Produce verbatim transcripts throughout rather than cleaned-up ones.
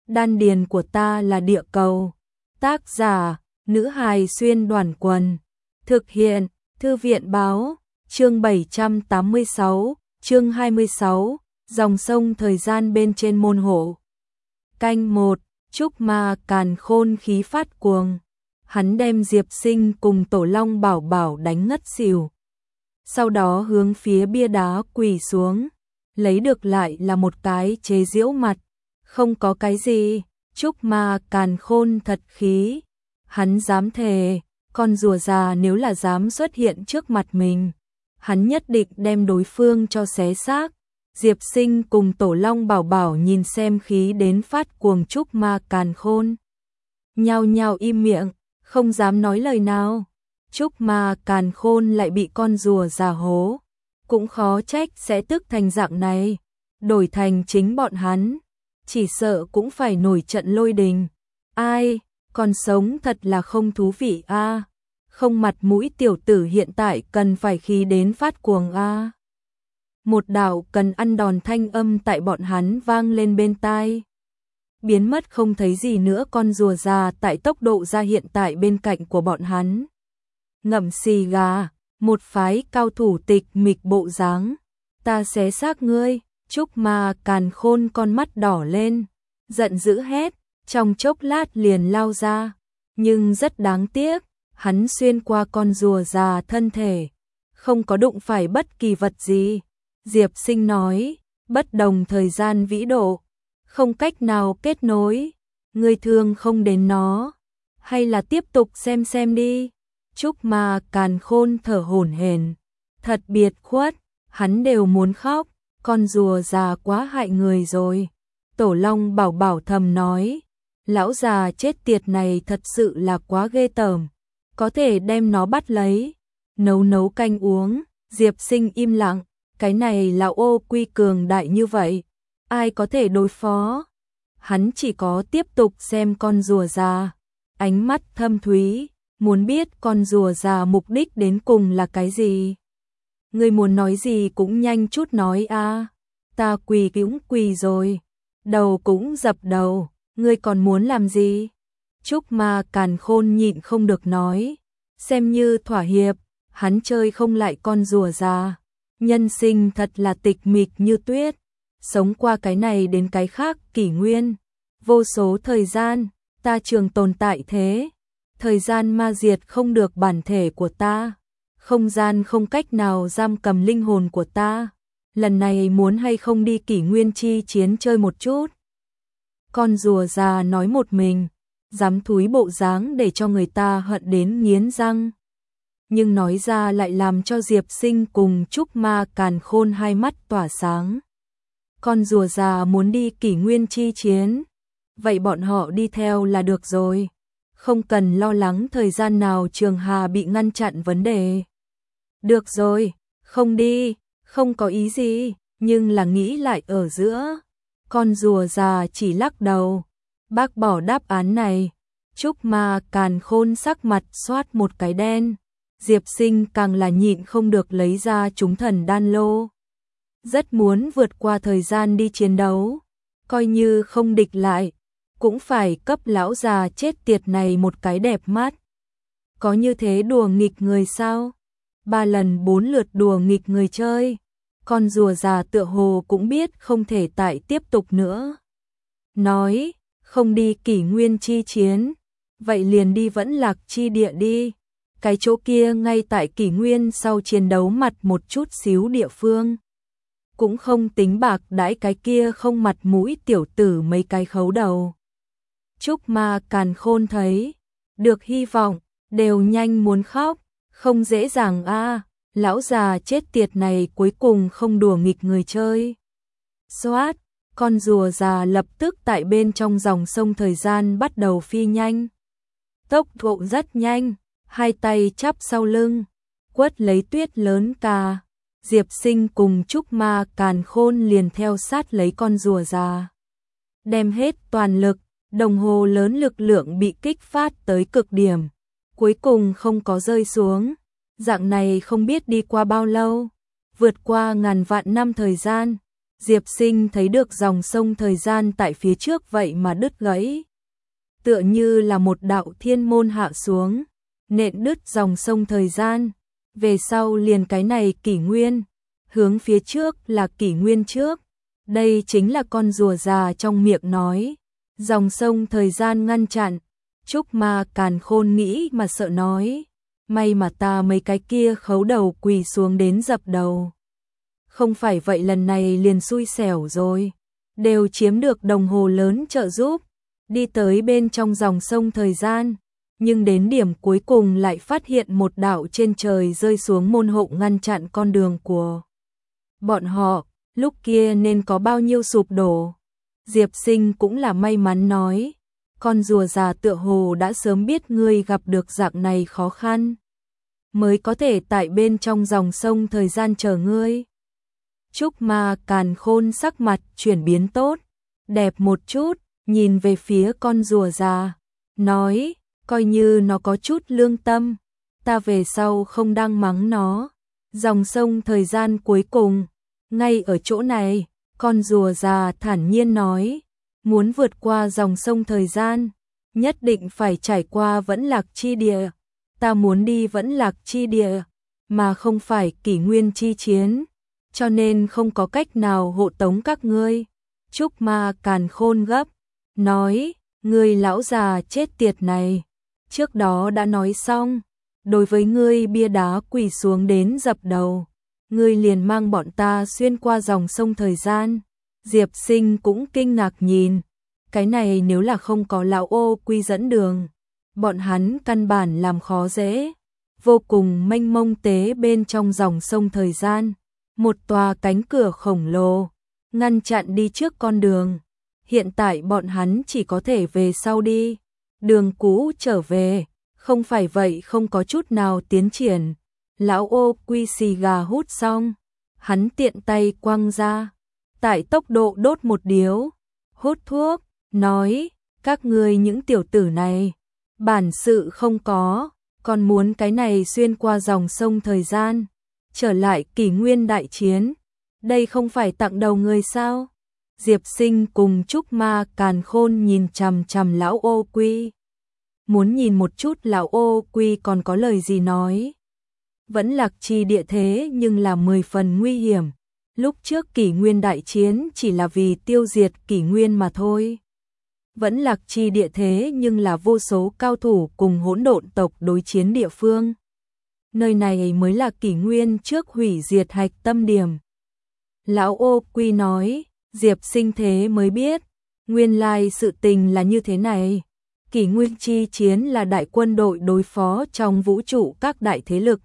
đan điền của ta là địa cầu. Tác giả, nữ hài xuyên đoàn quần. Thực hiện, thư viện báo, chương bảy trăm tám mươi sáu, chương hai mươi sáu, dòng sông thời gian bên trên môn hộ. Canh một, Trúc Ma càn khôn khí phát cuồng. Hắn đem Diệp Sinh cùng Tổ Long Bảo Bảo đánh ngất xỉu. Sau đó hướng phía bia đá quỳ xuống, lấy được lại là một cái chế giễu mặt. Không có cái gì, Trúc Ma càn khôn thật khí. Hắn dám thề, con rùa già nếu là dám xuất hiện trước mặt mình, hắn nhất định đem đối phương cho xé xác. Diệp Sinh cùng Tổ Long Bảo Bảo nhìn xem khí đến phát cuồng Trúc Ma càn khôn, nhao nhao im miệng, không dám nói lời nào. Trúc Ma càn khôn lại bị con rùa già hố, cũng khó trách sẽ tức thành dạng này. Đổi thành chính bọn hắn, chỉ sợ cũng phải nổi trận lôi đình. Ai, còn sống thật là không thú vị a. À. Không mặt mũi tiểu tử hiện tại cần phải khí đến phát cuồng a. À. Một đạo cần ăn đòn thanh âm tại bọn hắn vang lên bên tai. Biến mất không thấy gì nữa con rùa già tại tốc độ ra hiện tại bên cạnh của bọn hắn. Ngậm xì gà, một phái cao thủ tịch mịch bộ dáng. Ta xé xác ngươi. Trúc Ma càn khôn con mắt đỏ lên, giận dữ hét, trong chốc lát liền lao ra. Nhưng rất đáng tiếc, hắn xuyên qua con rùa già thân thể, không có đụng phải bất kỳ vật gì. Diệp Sinh nói, bất đồng thời gian vĩ độ, không cách nào kết nối, ngươi thương không đến nó, hay là tiếp tục xem xem đi. Trúc Ma càn khôn thở hổn hển, thật biệt khuất, hắn đều muốn khóc, con rùa già quá hại người rồi. Tổ Long Bảo Bảo thầm nói, lão già chết tiệt này thật sự là quá ghê tởm, có thể đem nó bắt lấy, nấu nấu canh uống. Diệp Sinh im lặng, cái này là ô quy cường đại như vậy, ai có thể đối phó. Hắn chỉ có tiếp tục xem con rùa già, ánh mắt thâm thúy, muốn biết con rùa già mục đích đến cùng là cái gì. Ngươi muốn nói gì cũng nhanh chút nói a. À. Ta quỳ cũng quỳ rồi, đầu cũng dập đầu, ngươi còn muốn làm gì? Trúc Ma càn khôn nhịn không được nói, xem như thỏa hiệp, hắn chơi không lại con rùa già. Nhân sinh thật là tịch mịch như tuyết, sống qua cái này đến cái khác kỷ nguyên, vô số thời gian, ta trường tồn tại thế, thời gian ma diệt không được bản thể của ta, không gian không cách nào giam cầm linh hồn của ta, lần này muốn hay không đi kỷ nguyên chi chiến chơi một chút. Con rùa già nói một mình, dám thúi bộ dáng để cho người ta hận đến nghiến răng. Nhưng nói ra lại làm cho Diệp Sinh cùng Trúc Ma càn khôn hai mắt tỏa sáng. Con rùa già muốn đi kỷ nguyên chi chiến, vậy bọn họ đi theo là được rồi, không cần lo lắng thời gian nào Trường Hà bị ngăn chặn vấn đề. Được rồi, không đi, không có ý gì, nhưng là nghĩ lại ở giữa. Con rùa già chỉ lắc đầu, bác bỏ đáp án này. Trúc Ma càn khôn sắc mặt xoát một cái đen. Diệp Sinh càng là nhịn không được lấy ra chúng thần đan lô. Rất muốn vượt qua thời gian đi chiến đấu, coi như không địch lại, cũng phải cấp lão già chết tiệt này một cái đẹp mắt. Có như thế đùa nghịch người sao? Ba lần bốn lượt đùa nghịch người chơi, con rùa già tựa hồ cũng biết không thể tại tiếp tục nữa. Nói, không đi kỷ nguyên chi chiến, vậy liền đi Vẫn Lạc chi địa đi. Cái chỗ kia ngay tại kỷ nguyên sau chiến đấu mặt một chút xíu địa phương. Cũng không tính bạc đãi cái kia không mặt mũi tiểu tử mấy cái khấu đầu. Trúc Ma càn khôn thấy, được hy vọng, đều nhanh muốn khóc, không dễ dàng a. À, lão già chết tiệt này cuối cùng không đùa nghịch người chơi. Xoát, con rùa già lập tức tại bên trong dòng sông thời gian bắt đầu phi nhanh. Tốc độ rất nhanh. Hai tay chắp sau lưng, quất lấy tuyết lớn ca. Diệp Sinh cùng Trúc Ma càn khôn liền theo sát lấy con rùa già. Đem hết toàn lực, đồng hồ lớn lực lượng bị kích phát tới cực điểm. Cuối cùng không có rơi xuống. Dạng này không biết đi qua bao lâu. Vượt qua ngàn vạn năm thời gian. Diệp Sinh thấy được dòng sông thời gian tại phía trước vậy mà đứt gãy. Tựa như là một đạo thiên môn hạ xuống, nện đứt dòng sông thời gian. Về sau liền cái này kỷ nguyên, hướng phía trước là kỷ nguyên trước. Đây chính là con rùa già trong miệng nói. Dòng sông thời gian ngăn chặn. Trúc Ma Càn Khôn nghĩ mà sợ nói. May mà ta mấy cái kia khấu đầu quỳ xuống đến dập đầu. Không phải vậy lần này liền xui xẻo rồi. Đều chiếm được đồng hồ lớn trợ giúp. Đi tới bên trong dòng sông thời gian. Nhưng đến điểm cuối cùng lại phát hiện một đạo trên trời rơi xuống môn hộ ngăn chặn con đường của bọn họ. Lúc kia nên có bao nhiêu sụp đổ. Diệp Sinh cũng là may mắn nói. Con rùa già tựa hồ đã sớm biết ngươi gặp được dạng này khó khăn. Mới có thể tại bên trong dòng sông thời gian chờ ngươi. Trúc Ma Càn Khôn sắc mặt chuyển biến tốt. Đẹp một chút, nhìn về phía con rùa già. Nói, coi như nó có chút lương tâm. Ta về sau không đang mắng nó. Dòng sông thời gian cuối cùng. Ngay ở chỗ này, con rùa già thản nhiên nói, muốn vượt qua dòng sông thời gian, nhất định phải trải qua Vẫn Lạc chi địa. Ta muốn đi Vẫn Lạc chi địa, mà không phải kỷ nguyên chi chiến, cho nên không có cách nào hộ tống các ngươi. Trúc Ma Càn Khôn gấp, nói, ngươi lão già chết tiệt này, trước đó đã nói xong, đối với ngươi bia đá quỳ xuống đến dập đầu. Ngươi liền mang bọn ta xuyên qua dòng sông thời gian. Diệp Sinh cũng kinh ngạc nhìn. Cái này nếu là không có lão ô quy dẫn đường, bọn hắn căn bản làm khó dễ. Vô cùng mênh mông tế bên trong dòng sông thời gian. Một tòa cánh cửa khổng lồ, ngăn chặn đi trước con đường. Hiện tại bọn hắn chỉ có thể về sau đi. Đường cũ trở về, không phải vậy không có chút nào tiến triển. Lão ô quy xì gà hút xong, hắn tiện tay quăng ra, tại tốc độ đốt một điếu, hút thuốc, nói, các ngươi những tiểu tử này, bản sự không có, còn muốn cái này xuyên qua dòng sông thời gian, trở lại kỷ nguyên đại chiến, đây không phải tặng đầu người sao? Diệp Sinh cùng Trúc Ma Càn Khôn nhìn chằm chằm lão ô quy, muốn nhìn một chút lão ô quy còn có lời gì nói. Vẫn Lạc chi địa thế nhưng là mười phần nguy hiểm. Lúc trước kỷ nguyên đại chiến chỉ là vì tiêu diệt kỷ nguyên mà thôi. Vẫn Lạc chi địa thế nhưng là vô số cao thủ cùng hỗn độn tộc đối chiến địa phương. Nơi này mới là kỷ nguyên trước hủy diệt hạch tâm điểm. Lão ô quy nói, Diệp Sinh thế mới biết, nguyên lai sự tình là như thế này. Kỷ nguyên chi chiến là đại quân đội đối phó trong vũ trụ các đại thế lực.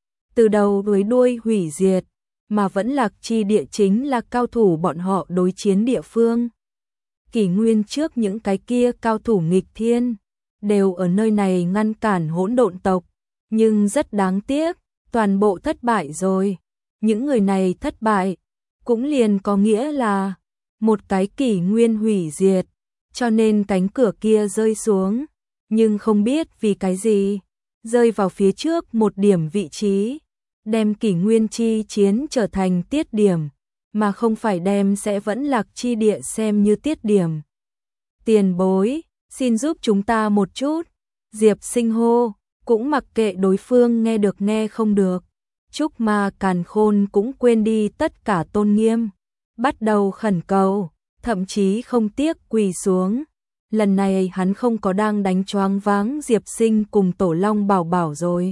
Từ đầu đuôi đuôi hủy diệt, mà Vẫn Lạc chi địa chính là cao thủ bọn họ đối chiến địa phương. Kỷ nguyên trước những cái kia cao thủ nghịch thiên, đều ở nơi này ngăn cản hỗn độn tộc, nhưng rất đáng tiếc, toàn bộ thất bại rồi. Những người này thất bại, cũng liền có nghĩa là một cái kỷ nguyên hủy diệt, cho nên cánh cửa kia rơi xuống, nhưng không biết vì cái gì, rơi vào phía trước một điểm vị trí. Đem kỷ nguyên chi chiến trở thành tiết điểm, mà không phải đem sẽ Vẫn Lạc chi địa xem như tiết điểm. Tiền bối, xin giúp chúng ta một chút. Diệp Sinh hô, cũng mặc kệ đối phương nghe được nghe không được. Trúc Ma Càn Khôn cũng quên đi tất cả tôn nghiêm, bắt đầu khẩn cầu, thậm chí không tiếc quỳ xuống. Lần này hắn không có đang đánh choáng váng Diệp Sinh cùng Tổ Long Bảo Bảo rồi.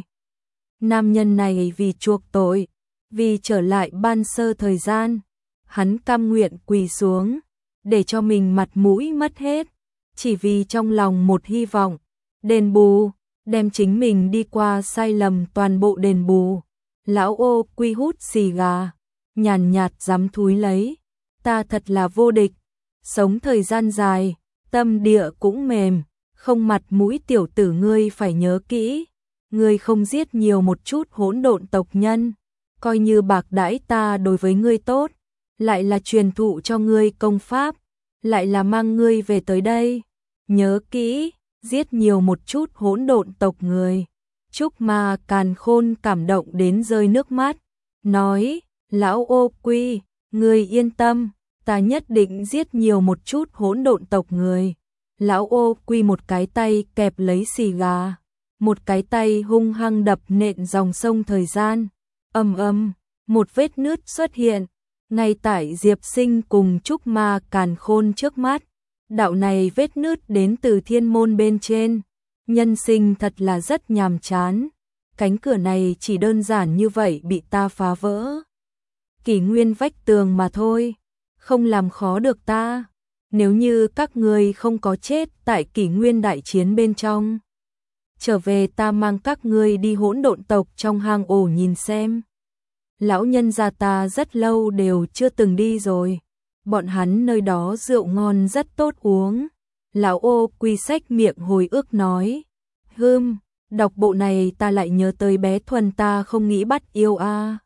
Nam nhân này vì chuộc tội, vì trở lại ban sơ thời gian, hắn cam nguyện quỳ xuống, để cho mình mặt mũi mất hết, chỉ vì trong lòng một hy vọng, đền bù, đem chính mình đi qua sai lầm toàn bộ đền bù. Lão ô quy hút xì gà, nhàn nhạt dám thúi lấy, ta thật là vô địch, sống thời gian dài, tâm địa cũng mềm, không mặt mũi tiểu tử ngươi phải nhớ kỹ. Ngươi không giết nhiều một chút hỗn độn tộc nhân, coi như bạc đãi ta đối với ngươi tốt, lại là truyền thụ cho ngươi công pháp, lại là mang ngươi về tới đây. Nhớ kỹ, giết nhiều một chút hỗn độn tộc người. Trúc Ma Càn Khôn cảm động đến rơi nước mắt, nói, lão ô quy, Ngươi yên tâm, ta nhất định giết nhiều một chút hỗn độn tộc người. Lão ô quy một cái tay kẹp lấy xì gà, một cái tay hung hăng đập nện dòng sông thời gian. Ầm ầm, một vết nứt xuất hiện, ngay tại Diệp Sinh cùng Trúc Ma Càn Khôn trước mắt. Đạo này vết nứt đến từ thiên môn bên trên. Nhân sinh thật là rất nhàm chán. Cánh cửa này chỉ đơn giản như vậy bị ta phá vỡ. Kỷ nguyên vách tường mà thôi, không làm khó được ta. Nếu như các ngươi không có chết tại kỷ nguyên đại chiến bên trong, trở về ta mang các ngươi đi hỗn độn tộc trong hang ổ nhìn xem. Lão nhân gia ta rất lâu đều chưa từng đi rồi, bọn hắn nơi đó rượu ngon rất tốt uống. Lão ô quy xách miệng hồi ức nói, hừm, đọc bộ này ta lại nhớ tới bé Thuần ta không nghĩ bắt yêu a.